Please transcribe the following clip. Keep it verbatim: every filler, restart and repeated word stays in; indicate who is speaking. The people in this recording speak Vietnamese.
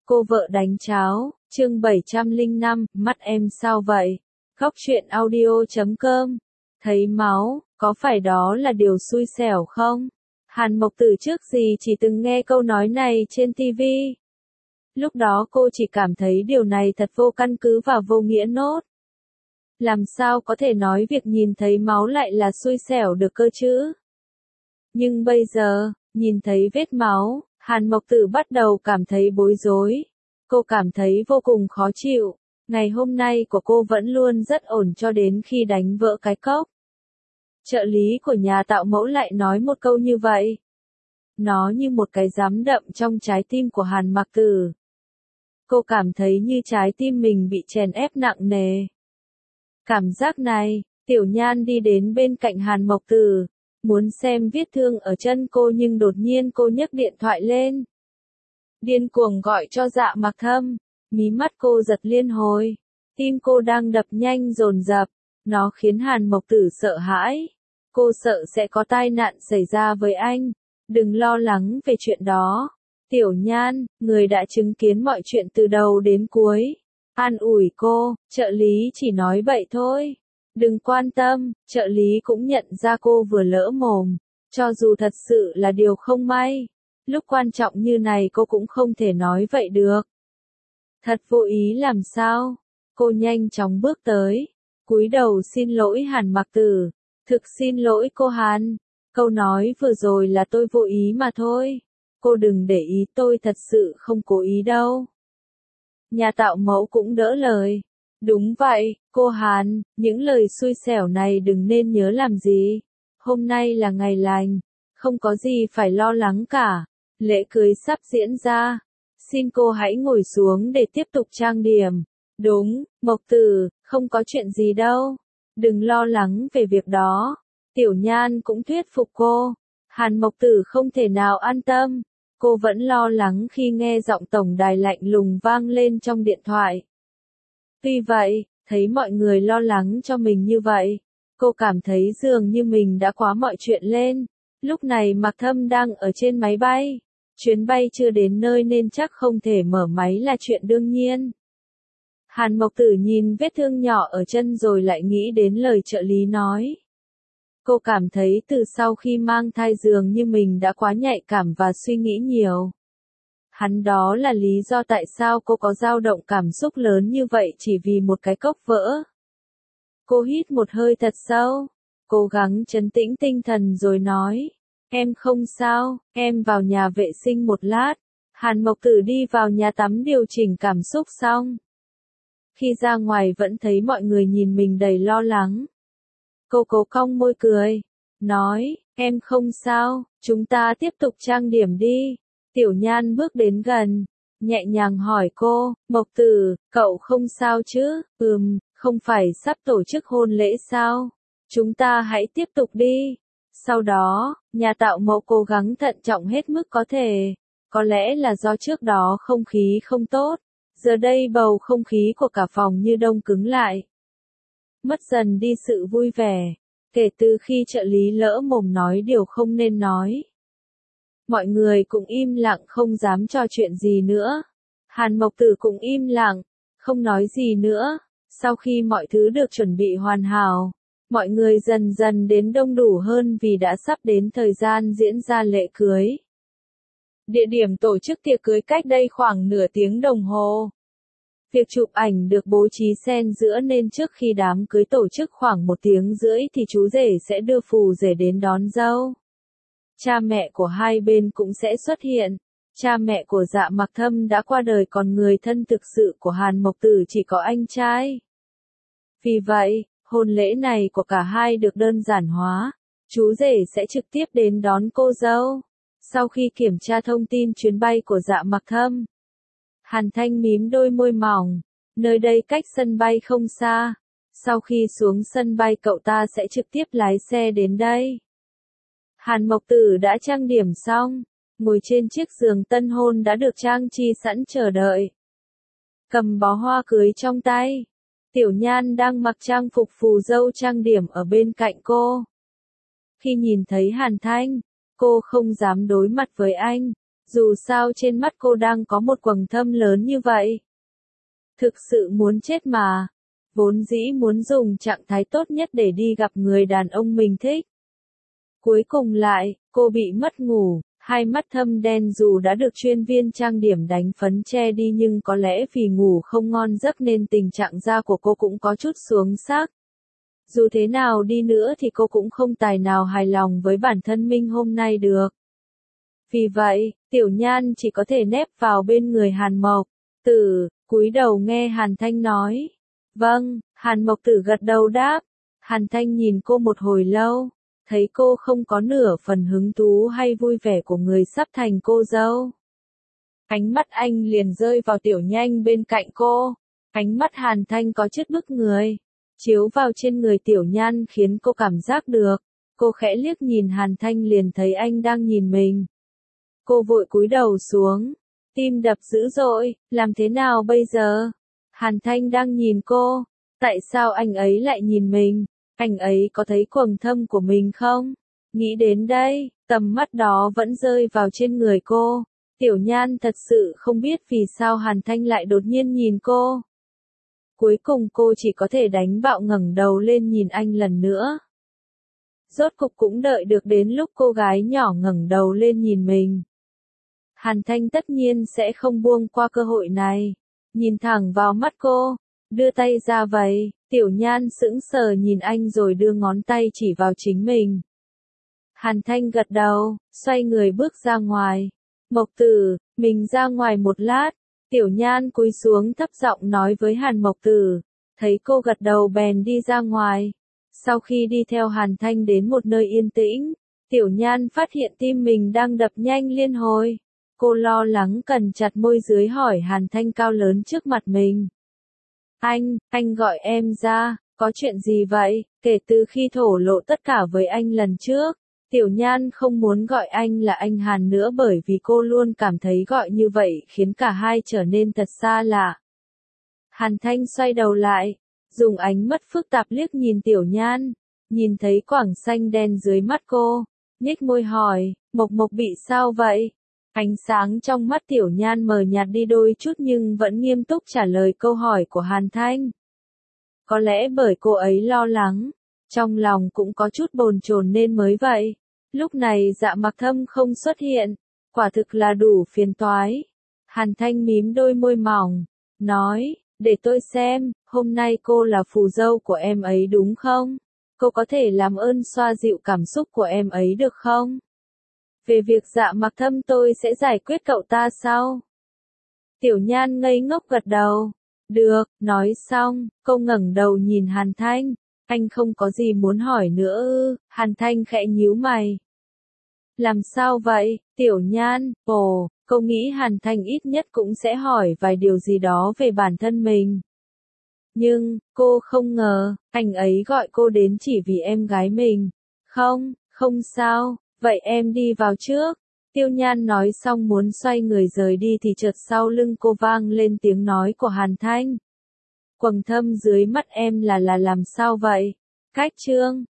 Speaker 1: Cô vợ đánh cháo, chương bảy trăm lẻ năm, mắt em sao vậy? Góc truyện audio chấm com. Thấy máu, có phải đó là điều xui xẻo không? Hàn Mộc Tử trước gì chỉ từng nghe câu nói này trên ti vi. Lúc đó cô chỉ cảm thấy điều này thật vô căn cứ và vô nghĩa nốt. Làm sao có thể nói việc nhìn thấy máu lại là xui xẻo được cơ chứ? Nhưng bây giờ, nhìn thấy vết máu, Hàn Mộc Tử bắt đầu cảm thấy bối rối. Cô cảm thấy vô cùng khó chịu. Ngày hôm nay của cô vẫn luôn rất ổn cho đến khi đánh vỡ cái cốc. Trợ lý của nhà tạo mẫu lại nói một câu như vậy. Nó như một cái giám đậm trong trái tim của Hàn Mộc Tử. Cô cảm thấy như trái tim mình bị chèn ép nặng nề. Cảm giác này, Tiểu Nhan đi đến bên cạnh Hàn Mộc Tử, muốn xem vết thương ở chân cô nhưng đột nhiên cô nhấc điện thoại lên. Điên cuồng gọi cho Dạ Mặc Thâm, mí mắt cô giật liên hồi, tim cô đang đập nhanh dồn dập, nó khiến Hàn Mộc Tử sợ hãi. Cô sợ sẽ có tai nạn xảy ra với anh, đừng lo lắng về chuyện đó. Tiểu Nhan, người đã chứng kiến mọi chuyện từ đầu đến cuối, an ủi cô, trợ lý chỉ nói vậy thôi. Đừng quan tâm, trợ lý cũng nhận ra cô vừa lỡ mồm, cho dù thật sự là điều không may. Lúc quan trọng như này cô cũng không thể nói vậy được. Thật vô ý làm sao? Cô nhanh chóng bước tới, cúi đầu xin lỗi Hàn Mộc Tử. Thực xin lỗi cô Hàn, câu nói vừa rồi là tôi vô ý mà thôi. Cô đừng để ý, tôi thật sự không cố ý đâu. Nhà tạo mẫu cũng đỡ lời. Đúng vậy, cô Hàn, những lời xui xẻo này đừng nên nhớ làm gì. Hôm nay là ngày lành, không có gì phải lo lắng cả. Lễ cưới sắp diễn ra, xin cô hãy ngồi xuống để tiếp tục trang điểm. Đúng, Mộc Tử, không có chuyện gì đâu. Đừng lo lắng về việc đó. Tiểu Nhan cũng thuyết phục cô. Hàn Mộc Tử không thể nào an tâm. Cô vẫn lo lắng khi nghe giọng tổng đài lạnh lùng vang lên trong điện thoại. Tuy vậy, thấy mọi người lo lắng cho mình như vậy, cô cảm thấy dường như mình đã quá mọi chuyện lên. Lúc này Mặc Thâm đang ở trên máy bay. Chuyến bay chưa đến nơi nên chắc không thể mở máy là chuyện đương nhiên. Hàn Mộc Tử nhìn vết thương nhỏ ở chân rồi lại nghĩ đến lời trợ lý nói. Cô cảm thấy từ sau khi mang thai dường như mình đã quá nhạy cảm và suy nghĩ nhiều. Hắn đó là lý do tại sao cô có dao động cảm xúc lớn như vậy chỉ vì một cái cốc vỡ. Cô hít một hơi thật sâu, cố gắng trấn tĩnh tinh thần rồi nói. Em không sao, em vào nhà vệ sinh một lát. Hàn Mộc Tử đi vào nhà tắm điều chỉnh cảm xúc xong. Khi ra ngoài vẫn thấy mọi người nhìn mình đầy lo lắng. Cô cố cong môi cười, nói, em không sao, chúng ta tiếp tục trang điểm đi. Tiểu Nhan bước đến gần, nhẹ nhàng hỏi cô, Mộc Tử, cậu không sao chứ? Ừm, không phải sắp tổ chức hôn lễ sao? Chúng ta hãy tiếp tục đi. Sau đó, nhà tạo mẫu cố gắng thận trọng hết mức có thể. Có lẽ là do trước đó không khí không tốt. Giờ đây bầu không khí của cả phòng như đông cứng lại. Mất dần đi sự vui vẻ. Kể từ khi trợ lý lỡ mồm nói điều không nên nói. Mọi người cũng im lặng không dám trò chuyện gì nữa. Hàn Mộc Tử cũng im lặng, không nói gì nữa. Sau khi mọi thứ được chuẩn bị hoàn hảo, mọi người dần dần đến đông đủ hơn vì đã sắp đến thời gian diễn ra lễ cưới. Địa điểm tổ chức tiệc cưới cách đây khoảng nửa tiếng đồng hồ. Việc chụp ảnh được bố trí xen giữa nên trước khi đám cưới tổ chức khoảng một tiếng rưỡi thì chú rể sẽ đưa phù rể đến đón dâu. Cha mẹ của hai bên cũng sẽ xuất hiện. Cha mẹ của Dạ Mặc Thâm đã qua đời còn người thân thực sự của Hàn Mộc Tử chỉ có anh trai. Vì vậy, hôn lễ này của cả hai được đơn giản hóa. Chú rể sẽ trực tiếp đến đón cô dâu. Sau khi kiểm tra thông tin chuyến bay của Dạ Mặc Thâm, Hàn Thanh mím đôi môi mỏng. Nơi đây cách sân bay không xa. Sau khi xuống sân bay cậu ta sẽ trực tiếp lái xe đến đây. Hàn Mộc Tử đã trang điểm xong, ngồi trên chiếc giường tân hôn đã được trang trí sẵn chờ đợi. Cầm bó hoa cưới trong tay. Tiểu Nhan đang mặc trang phục phù dâu trang điểm ở bên cạnh cô. Khi nhìn thấy Hàn Thanh, cô không dám đối mặt với anh. Dù sao trên mắt cô đang có một quầng thâm lớn như vậy. Thực sự muốn chết mà. Vốn dĩ muốn dùng trạng thái tốt nhất để đi gặp người đàn ông mình thích. Cuối cùng lại, cô bị mất ngủ, hai mắt thâm đen dù đã được chuyên viên trang điểm đánh phấn che đi nhưng có lẽ vì ngủ không ngon giấc nên tình trạng da của cô cũng có chút xuống sắc. Dù thế nào đi nữa thì cô cũng không tài nào hài lòng với bản thân mình hôm nay được. Vì vậy, Tiểu Nhan chỉ có thể nép vào bên người Hàn Mộc Tử, cúi đầu nghe Hàn Thanh nói. Vâng, Hàn Mộc Tử gật đầu đáp. Hàn Thanh nhìn cô một hồi lâu, thấy cô không có nửa phần hứng thú hay vui vẻ của người sắp thành cô dâu. Ánh mắt anh liền rơi vào Tiểu Nhanh bên cạnh cô. Ánh mắt Hàn Thanh có chút bức người, chiếu vào trên người Tiểu Nhan khiến cô cảm giác được. Cô khẽ liếc nhìn Hàn Thanh liền thấy anh đang nhìn mình. Cô vội cúi đầu xuống, tim đập dữ dội, làm thế nào bây giờ? Hàn Thanh đang nhìn cô, tại sao anh ấy lại nhìn mình? Anh ấy có thấy quầng thâm của mình không? Nghĩ đến đây, tầm mắt đó vẫn rơi vào trên người cô. Tiểu Nhan thật sự không biết vì sao Hàn Thanh lại đột nhiên nhìn cô. Cuối cùng cô chỉ có thể đánh bạo ngẩng đầu lên nhìn anh lần nữa. Rốt cục cũng đợi được đến lúc cô gái nhỏ ngẩng đầu lên nhìn mình. Hàn Thanh tất nhiên sẽ không buông qua cơ hội này. Nhìn thẳng vào mắt cô, đưa tay ra vậy. Tiểu Nhan sững sờ nhìn anh rồi đưa ngón tay chỉ vào chính mình. Hàn Thanh gật đầu, xoay người bước ra ngoài. Mộc Tử, mình ra ngoài một lát. Tiểu Nhan cúi xuống thấp giọng nói với Hàn Mộc Tử. Thấy cô gật đầu bèn đi ra ngoài. Sau khi đi theo Hàn Thanh đến một nơi yên tĩnh, Tiểu Nhan phát hiện tim mình đang đập nhanh liên hồi. Cô lo lắng cằn chặt môi dưới hỏi Hàn Thanh cao lớn trước mặt mình. Anh, anh gọi em ra, có chuyện gì vậy? Kể từ khi thổ lộ tất cả với anh lần trước, Tiểu Nhan không muốn gọi anh là anh Hàn nữa bởi vì cô luôn cảm thấy gọi như vậy khiến cả hai trở nên thật xa lạ. Hàn Thanh xoay đầu lại, dùng ánh mắt phức tạp liếc nhìn Tiểu Nhan, nhìn thấy quầng xanh đen dưới mắt cô, nhếch môi hỏi, Mộc Mộc bị sao vậy? Ánh sáng trong mắt Tiểu Nhan mờ nhạt đi đôi chút nhưng vẫn nghiêm túc trả lời câu hỏi của Hàn Thanh. Có lẽ bởi cô ấy lo lắng, trong lòng cũng có chút bồn chồn nên mới vậy. Lúc này Dạ Mặc Thâm không xuất hiện, quả thực là đủ phiền toái. Hàn Thanh mím đôi môi mỏng, nói, để tôi xem, hôm nay cô là phù dâu của em ấy đúng không? Cô có thể làm ơn xoa dịu cảm xúc của em ấy được không? Về việc Dạ Mặc Thâm tôi sẽ giải quyết cậu ta sau. Tiểu Nhan ngây ngốc gật đầu. Được, nói xong, cô ngẩng đầu nhìn Hàn Thanh. Anh không có gì muốn hỏi nữa ư? Hàn Thanh khẽ nhíu mày. Làm sao vậy, Tiểu Nhan? Ồ, cô nghĩ Hàn Thanh ít nhất cũng sẽ hỏi vài điều gì đó về bản thân mình. Nhưng, cô không ngờ, anh ấy gọi cô đến chỉ vì em gái mình. Không, không sao. Vậy em đi vào trước. Tiêu Nhan nói xong muốn xoay người rời đi thì chợt sau lưng cô vang lên tiếng nói của Hàn Thanh. Quầng thâm dưới mắt em là là làm sao vậy? Cách trương.